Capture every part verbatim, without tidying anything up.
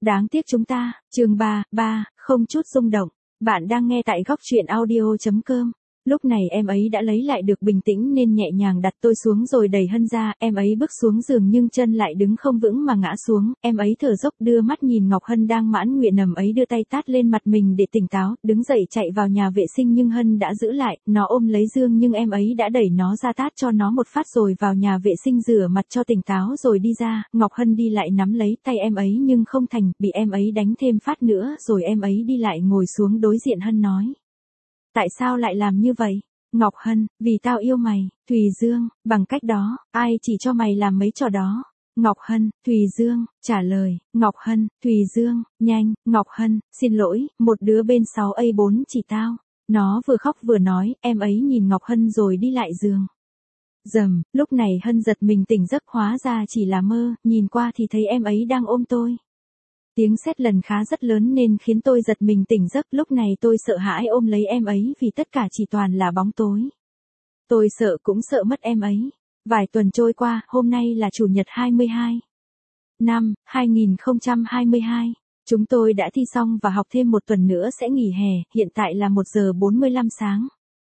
Đáng tiếc chúng ta, chương ba, ba, không chút rung động. Bạn đang nghe tại góc truyện audio chấm com. Lúc này em ấy đã lấy lại được bình tĩnh nên nhẹ nhàng đặt tôi xuống rồi đẩy Hân ra, em ấy bước xuống giường nhưng chân lại đứng không vững mà ngã xuống, em ấy thở dốc đưa mắt nhìn Ngọc Hân đang mãn nguyện nằm ấy đưa tay tát lên mặt mình để tỉnh táo, đứng dậy chạy vào nhà vệ sinh nhưng Hân đã giữ lại, nó ôm lấy Dương nhưng em ấy đã đẩy nó ra tát cho nó một phát rồi vào nhà vệ sinh rửa mặt cho tỉnh táo rồi đi ra, Ngọc Hân đi lại nắm lấy tay em ấy nhưng không thành, bị em ấy đánh thêm phát nữa rồi em ấy đi lại ngồi xuống đối diện Hân nói. Tại sao lại làm như vậy? Ngọc Hân, vì tao yêu mày. Thùy Dương, bằng cách đó, ai chỉ cho mày làm mấy trò đó? Ngọc Hân, Thùy Dương, trả lời, Ngọc Hân, Thùy Dương, nhanh, Ngọc Hân, xin lỗi, một đứa bên sáu A bốn chỉ tao. Nó vừa khóc vừa nói, em ấy nhìn Ngọc Hân rồi đi lại giường. Dầm, lúc này Hân giật mình tỉnh giấc hóa ra chỉ là mơ, nhìn qua thì thấy em ấy đang ôm tôi. Tiếng sét lần khá rất lớn nên khiến tôi giật mình tỉnh giấc, lúc này tôi sợ hãi ôm lấy em ấy vì tất cả chỉ toàn là bóng tối. Tôi sợ cũng sợ mất em ấy. Vài tuần trôi qua, hôm nay là Chủ nhật hai mươi hai năm hai nghìn không trăm hai mươi hai. Chúng tôi đã thi xong và học thêm một tuần nữa sẽ nghỉ hè, hiện tại là một giờ bốn mươi lăm sáng.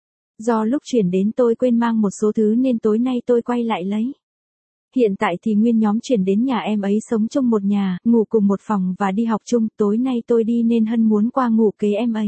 Do lúc chuyển đến tôi quên mang một số thứ nên tối nay tôi quay lại lấy. Hiện tại thì nguyên nhóm chuyển đến nhà em ấy sống chung một nhà, ngủ cùng một phòng và đi học chung, tối nay tôi đi nên Hân muốn qua ngủ kế em ấy.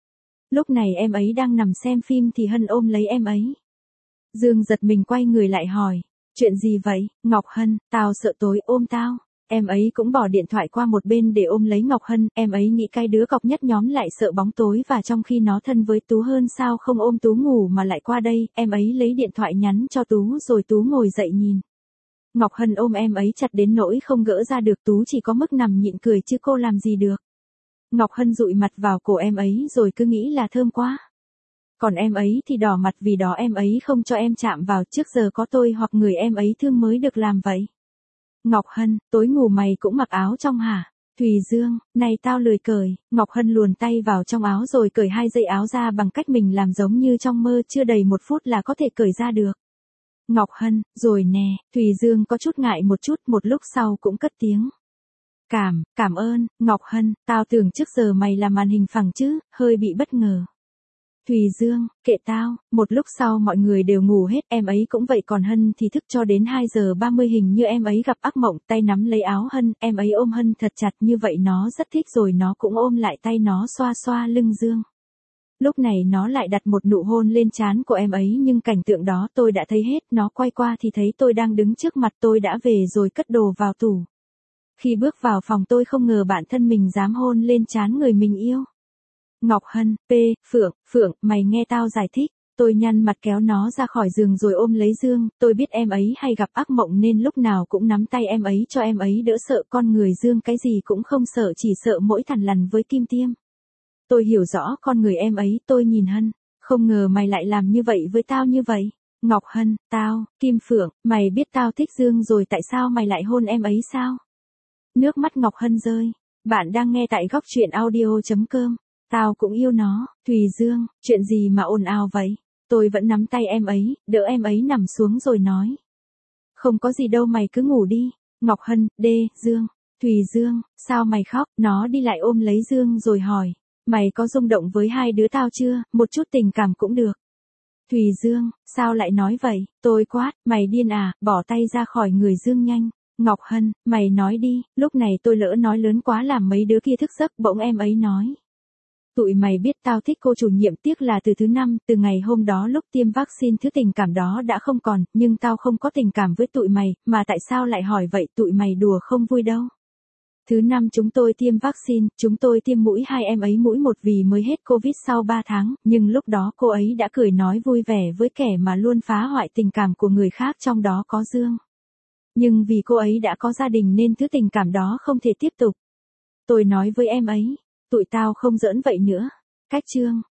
Lúc này em ấy đang nằm xem phim thì Hân ôm lấy em ấy. Dương giật mình quay người lại hỏi, chuyện gì vậy, Ngọc Hân, tao sợ tối ôm tao. Em ấy cũng bỏ điện thoại qua một bên để ôm lấy Ngọc Hân, em ấy nghĩ cái đứa cọc nhất nhóm lại sợ bóng tối và trong khi nó thân với Tú hơn sao không ôm Tú ngủ mà lại qua đây, em ấy lấy điện thoại nhắn cho Tú rồi Tú ngồi dậy nhìn. Ngọc Hân ôm em ấy chặt đến nỗi không gỡ ra được, Tú chỉ có mức nằm nhịn cười chứ cô làm gì được. Ngọc Hân dụi mặt vào cổ em ấy rồi cứ nghĩ là thơm quá. Còn em ấy thì đỏ mặt vì đó em ấy không cho em chạm vào, trước giờ có tôi hoặc người em ấy thương mới được làm vậy. Ngọc Hân, tối ngủ mày cũng mặc áo trong hả? Thùy Dương, này tao lười cởi. Ngọc Hân luồn tay vào trong áo rồi cởi hai dây áo ra bằng cách mình làm giống như trong mơ, chưa đầy một phút là có thể cởi ra được. Ngọc Hân, rồi nè, Thùy Dương có chút ngại một chút, một lúc sau cũng cất tiếng. Cảm, cảm ơn, Ngọc Hân, tao tưởng trước giờ mày làm màn hình phẳng chứ, hơi bị bất ngờ. Thùy Dương, kệ tao, một lúc sau mọi người đều ngủ hết, em ấy cũng vậy còn Hân thì thức cho đến hai giờ ba mươi hình như em ấy gặp ác mộng, tay nắm lấy áo Hân, em ấy ôm Hân thật chặt như vậy nó rất thích rồi nó cũng ôm lại tay nó xoa xoa lưng Dương. Lúc này nó lại đặt một nụ hôn lên trán của em ấy nhưng cảnh tượng đó tôi đã thấy hết, nó quay qua thì thấy tôi đang đứng trước mặt tôi đã về rồi cất đồ vào tủ. Khi bước vào phòng tôi không ngờ bản thân mình dám hôn lên trán người mình yêu. Ngọc Hân, P, Phượng, Phượng, mày nghe tao giải thích. Tôi nhăn mặt kéo nó ra khỏi giường rồi ôm lấy Dương, tôi biết em ấy hay gặp ác mộng nên lúc nào cũng nắm tay em ấy cho em ấy đỡ sợ, con người Dương cái gì cũng không sợ chỉ sợ mỗi thằn lằn với kim tiêm. Tôi hiểu rõ con người em ấy, tôi nhìn Hân, không ngờ mày lại làm như vậy với tao như vậy. Ngọc Hân, tao, Kim Phượng, mày biết tao thích Dương rồi tại sao mày lại hôn em ấy sao? Nước mắt Ngọc Hân rơi. Bạn đang nghe tại góc truyện audio chấm com. Tao cũng yêu nó. Thùy Dương, chuyện gì mà ồn ào vậy? Tôi vẫn nắm tay em ấy, đỡ em ấy nằm xuống rồi nói. Không có gì đâu mày cứ ngủ đi. Ngọc Hân, D, Dương. Thùy Dương, sao mày khóc? Nó đi lại ôm lấy Dương rồi hỏi. Mày có rung động với hai đứa tao chưa? Một chút tình cảm cũng được. Thùy Dương, sao lại nói vậy? Tôi quát, mày điên à, bỏ tay ra khỏi người Dương nhanh. Ngọc Hân, mày nói đi, lúc này tôi lỡ nói lớn quá làm mấy đứa kia thức giấc, bỗng em ấy nói. Tụi mày biết tao thích cô chủ nhiệm, tiếc là từ thứ năm, từ ngày hôm đó lúc tiêm vaccine thứ tình cảm đó đã không còn, nhưng tao không có tình cảm với tụi mày, mà tại sao lại hỏi vậy, tụi mày đùa không vui đâu. Thứ năm chúng tôi tiêm vaccine, chúng tôi tiêm mũi hai em ấy mũi một vì mới hết Covid sau ba tháng, nhưng lúc đó cô ấy đã cười nói vui vẻ với kẻ mà luôn phá hoại tình cảm của người khác trong đó có Dương. Nhưng vì cô ấy đã có gia đình nên thứ tình cảm đó không thể tiếp tục. Tôi nói với em ấy, tụi tao không giỡn vậy nữa. Cách chương,